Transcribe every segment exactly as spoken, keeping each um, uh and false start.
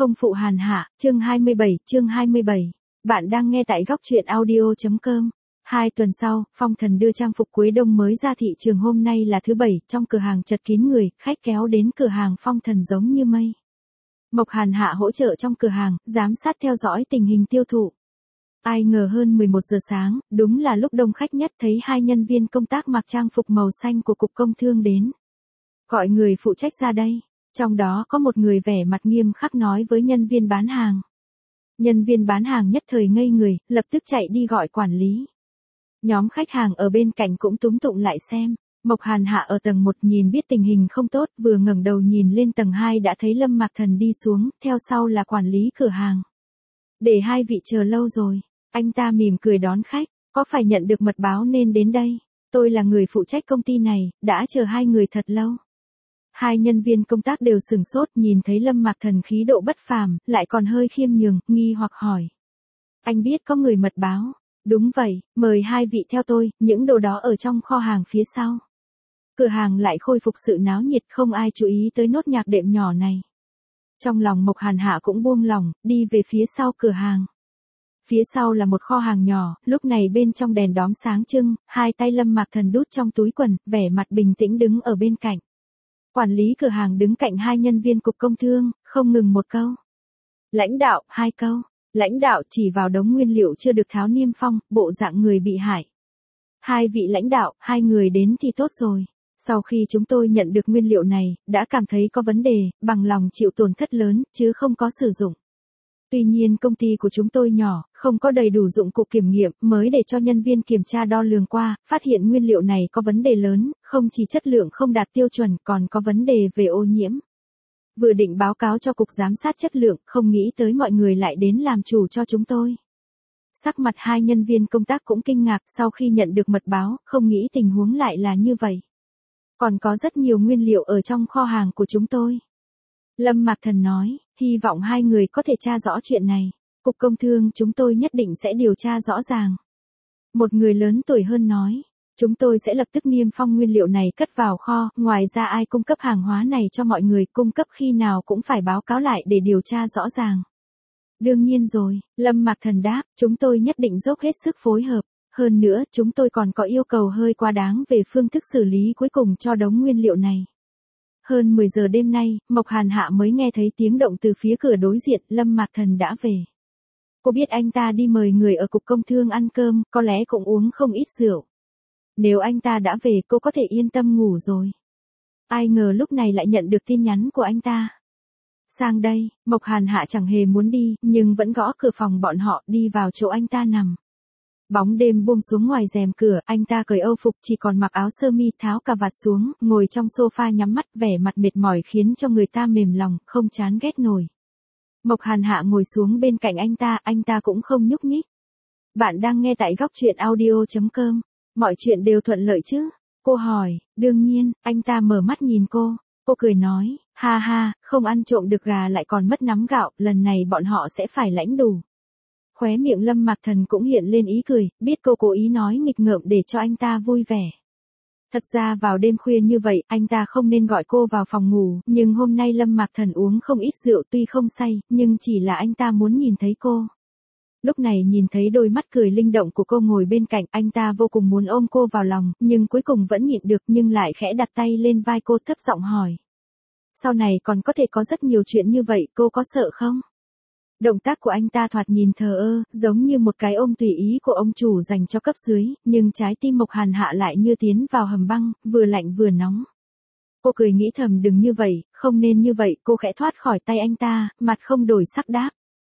Không phụ hàn hạ, chương hai mươi bảy, chương hai mươi bảy. Bạn đang nghe tại góc truyện audio.com. Hai tuần sau, Phong Thần đưa trang phục cuối đông mới ra thị trường. Hôm nay là thứ bảy, trong cửa hàng chật kín người, khách kéo đến cửa hàng Phong Thần giống như mây. Mộc Hàn Hạ hỗ trợ trong cửa hàng, giám sát theo dõi tình hình tiêu thụ. Ai ngờ hơn mười một giờ sáng, đúng là lúc đông khách nhất, thấy hai nhân viên công tác mặc trang phục màu xanh của Cục Công Thương đến. Gọi người phụ trách ra đây. Trong đó có một người vẻ mặt nghiêm khắc nói với nhân viên bán hàng. Nhân viên bán hàng nhất thời ngây người, lập tức chạy đi gọi quản lý. Nhóm khách hàng ở bên cạnh cũng túm tụng lại xem. Mộc Hàn Hạ ở tầng một nhìn biết tình hình không tốt, vừa ngẩng đầu nhìn lên tầng hai đã thấy Lâm Mạc Thần đi xuống, theo sau là quản lý cửa hàng. Để hai vị chờ lâu rồi. Anh ta mỉm cười đón khách, có phải nhận được mật báo nên đến đây? Tôi là người phụ trách công ty này, đã chờ hai người thật lâu. Hai nhân viên công tác đều sửng sốt, nhìn thấy Lâm Mạc Thần khí độ bất phàm, lại còn hơi khiêm nhường, nghi hoặc hỏi. Anh biết có người mật báo. Đúng vậy, mời hai vị theo tôi, những đồ đó ở trong kho hàng phía sau. Cửa hàng lại khôi phục sự náo nhiệt, không ai chú ý tới nốt nhạc đệm nhỏ này. Trong lòng Mộc Hàn Hạ cũng buông lòng, đi về phía sau cửa hàng. Phía sau là một kho hàng nhỏ, lúc này bên trong đèn đóm sáng trưng, hai tay Lâm Mạc Thần đút trong túi quần, vẻ mặt bình tĩnh đứng ở bên cạnh. Quản lý cửa hàng đứng cạnh hai nhân viên Cục Công Thương, không ngừng một câu. Lãnh đạo, hai câu. Lãnh đạo chỉ vào đống nguyên liệu chưa được tháo niêm phong, bộ dạng người bị hại. Hai vị lãnh đạo, hai người đến thì tốt rồi. Sau khi chúng tôi nhận được nguyên liệu này, đã cảm thấy có vấn đề, bằng lòng chịu tổn thất lớn, chứ không có sử dụng. Tuy nhiên công ty của chúng tôi nhỏ, không có đầy đủ dụng cụ kiểm nghiệm, mới để cho nhân viên kiểm tra đo lường qua, phát hiện nguyên liệu này có vấn đề lớn, không chỉ chất lượng không đạt tiêu chuẩn, còn có vấn đề về ô nhiễm. Vừa định báo cáo cho Cục Giám sát Chất lượng, không nghĩ tới mọi người lại đến làm chủ cho chúng tôi. Sắc mặt hai nhân viên công tác cũng kinh ngạc, sau khi nhận được mật báo, không nghĩ tình huống lại là như vậy. Còn có rất nhiều nguyên liệu ở trong kho hàng của chúng tôi. Lâm Mạc Thần nói, hy vọng hai người có thể tra rõ chuyện này. Cục Công Thương chúng tôi nhất định sẽ điều tra rõ ràng. Một người lớn tuổi hơn nói, chúng tôi sẽ lập tức niêm phong nguyên liệu này cất vào kho, ngoài ra ai cung cấp hàng hóa này cho mọi người cung cấp khi nào cũng phải báo cáo lại để điều tra rõ ràng. Đương nhiên rồi, Lâm Mạc Thần đáp, chúng tôi nhất định dốc hết sức phối hợp. Hơn nữa, chúng tôi còn có yêu cầu hơi quá đáng về phương thức xử lý cuối cùng cho đống nguyên liệu này. Hơn mười giờ đêm nay, Mộc Hàn Hạ mới nghe thấy tiếng động từ phía cửa đối diện, Lâm Mạc Thần đã về. Cô biết anh ta đi mời người ở Cục Công Thương ăn cơm, có lẽ cũng uống không ít rượu. Nếu anh ta đã về cô có thể yên tâm ngủ rồi. Ai ngờ lúc này lại nhận được tin nhắn của anh ta. Sang đây, Mộc Hàn Hạ chẳng hề muốn đi, nhưng vẫn gõ cửa phòng bọn họ, đi vào chỗ anh ta nằm. Bóng đêm buông xuống ngoài rèm cửa, anh ta cởi âu phục chỉ còn mặc áo sơ mi, tháo cà vạt xuống, ngồi trong sofa nhắm mắt, vẻ mặt mệt mỏi khiến cho người ta mềm lòng, không chán ghét nổi. Mộc Hàn Hạ ngồi xuống bên cạnh anh ta, anh ta cũng không nhúc nhích. Bạn đang nghe tại góc truyện audio.com. Mọi chuyện đều thuận lợi chứ? Cô hỏi. Đương nhiên. Anh ta mở mắt nhìn cô. Cô cười nói, ha ha, không ăn trộm được gà lại còn mất nắm gạo, lần này bọn họ sẽ phải lãnh đủ. Khóe miệng Lâm Mạc Thần cũng hiện lên ý cười, biết cô cố ý nói nghịch ngợm để cho anh ta vui vẻ. Thật ra vào đêm khuya như vậy, anh ta không nên gọi cô vào phòng ngủ, nhưng hôm nay Lâm Mạc Thần uống không ít rượu, tuy không say, nhưng chỉ là anh ta muốn nhìn thấy cô. Lúc này nhìn thấy đôi mắt cười linh động của cô ngồi bên cạnh, anh ta vô cùng muốn ôm cô vào lòng, nhưng cuối cùng vẫn nhịn được, nhưng lại khẽ đặt tay lên vai cô, thấp giọng hỏi. Sau này còn có thể có rất nhiều chuyện như vậy, cô có sợ không? Động tác của anh ta thoạt nhìn thờ ơ, giống như một cái ôm tùy ý của ông chủ dành cho cấp dưới, nhưng trái tim Mộc Hàn Hạ lại như tiến vào hầm băng, vừa lạnh vừa nóng. Cô cười nghĩ thầm đừng như vậy, không nên như vậy, cô khẽ thoát khỏi tay anh ta, mặt không đổi sắc đáp.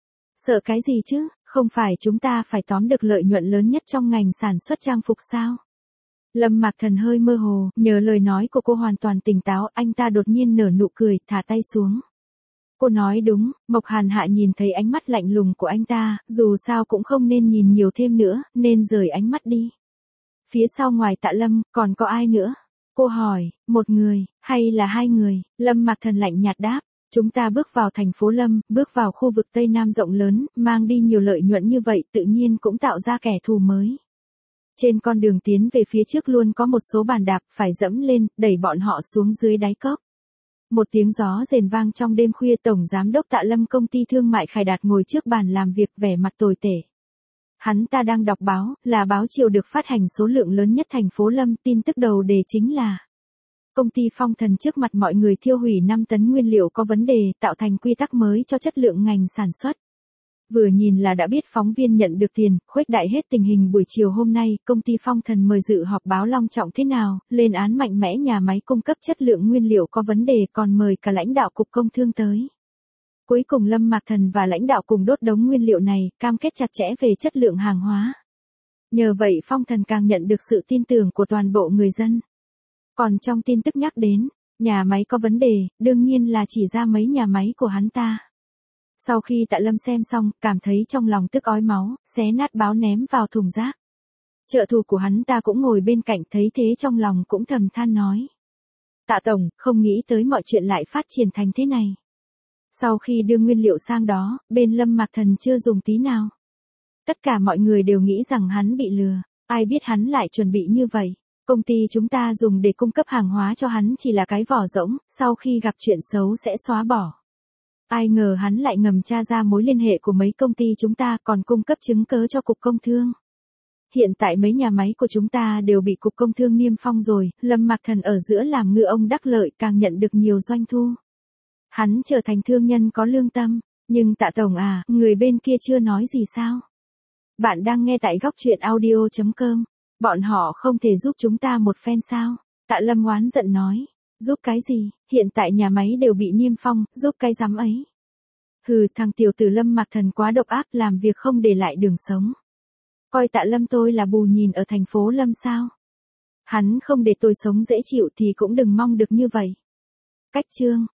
Sợ cái gì chứ, không phải chúng ta phải tóm được lợi nhuận lớn nhất trong ngành sản xuất trang phục sao? Lâm Mạc Thần hơi mơ hồ, nhờ lời nói của cô hoàn toàn tỉnh táo, anh ta đột nhiên nở nụ cười, thả tay xuống. Cô nói đúng, Mộc Hàn Hạ nhìn thấy ánh mắt lạnh lùng của anh ta, dù sao cũng không nên nhìn nhiều thêm nữa, nên rời ánh mắt đi. Phía sau ngoài Tạ Lâm, còn có ai nữa? Cô hỏi, một người, hay là hai người? Lâm Mạc Thần lạnh nhạt đáp, chúng ta bước vào thành phố Lâm, bước vào khu vực Tây Nam rộng lớn, mang đi nhiều lợi nhuận như vậy tự nhiên cũng tạo ra kẻ thù mới. Trên con đường tiến về phía trước luôn có một số bàn đạp phải dẫm lên, đẩy bọn họ xuống dưới đáy cốc. Một tiếng gió rền vang trong đêm khuya, Tổng Giám đốc Tạ Lâm Công ty Thương mại Khải Đạt ngồi trước bàn làm việc vẻ mặt tồi tệ. Hắn ta đang đọc báo, là báo chiều được phát hành số lượng lớn nhất thành phố Lâm, tin tức đầu đề chính là công ty Phong Thần trước mặt mọi người thiêu hủy năm tấn nguyên liệu có vấn đề, tạo thành quy tắc mới cho chất lượng ngành sản xuất. Vừa nhìn là đã biết phóng viên nhận được tiền, khuếch đại hết tình hình buổi chiều hôm nay, công ty Phong Thần mời dự họp báo long trọng thế nào, lên án mạnh mẽ nhà máy cung cấp chất lượng nguyên liệu có vấn đề, còn mời cả lãnh đạo Cục Công Thương tới. Cuối cùng Lâm Mạc Thần và lãnh đạo cùng đốt đống nguyên liệu này, cam kết chặt chẽ về chất lượng hàng hóa. Nhờ vậy Phong Thần càng nhận được sự tin tưởng của toàn bộ người dân. Còn trong tin tức nhắc đến, nhà máy có vấn đề, đương nhiên là chỉ ra mấy nhà máy của hắn ta. Sau khi Tạ Lâm xem xong, cảm thấy trong lòng tức ói máu, xé nát báo ném vào thùng rác. Trợ thủ của hắn ta cũng ngồi bên cạnh, thấy thế trong lòng cũng thầm than nói. Tạ Tổng, không nghĩ tới mọi chuyện lại phát triển thành thế này. Sau khi đưa nguyên liệu sang đó, bên Lâm Mạc Thần chưa dùng tí nào. Tất cả mọi người đều nghĩ rằng hắn bị lừa, ai biết hắn lại chuẩn bị như vậy. Công ty chúng ta dùng để cung cấp hàng hóa cho hắn chỉ là cái vỏ rỗng, sau khi gặp chuyện xấu sẽ xóa bỏ. Ai ngờ hắn lại ngầm tra ra mối liên hệ của mấy công ty chúng ta, còn cung cấp chứng cớ cho Cục Công Thương. Hiện tại mấy nhà máy của chúng ta đều bị Cục Công Thương niêm phong rồi, Lâm Mạc Thần ở giữa làm ngư ông đắc lợi, càng nhận được nhiều doanh thu. Hắn trở thành thương nhân có lương tâm, nhưng Tạ Tổng à, người bên kia chưa nói gì sao? Bạn đang nghe tại góc truyện audio chấm com. Bọn họ không thể giúp chúng ta một phen sao? Tạ Lâm oán giận nói. Giúp cái gì? Hiện tại nhà máy đều bị niêm phong, giúp cái rắm ấy. Hừ, thằng tiểu tử Lâm Mạc Thần quá độc ác, làm việc không để lại đường sống. Coi Tạ Lâm tôi là bù nhìn ở thành phố Lâm sao? Hắn không để tôi sống dễ chịu thì cũng đừng mong được như vậy. Cách chương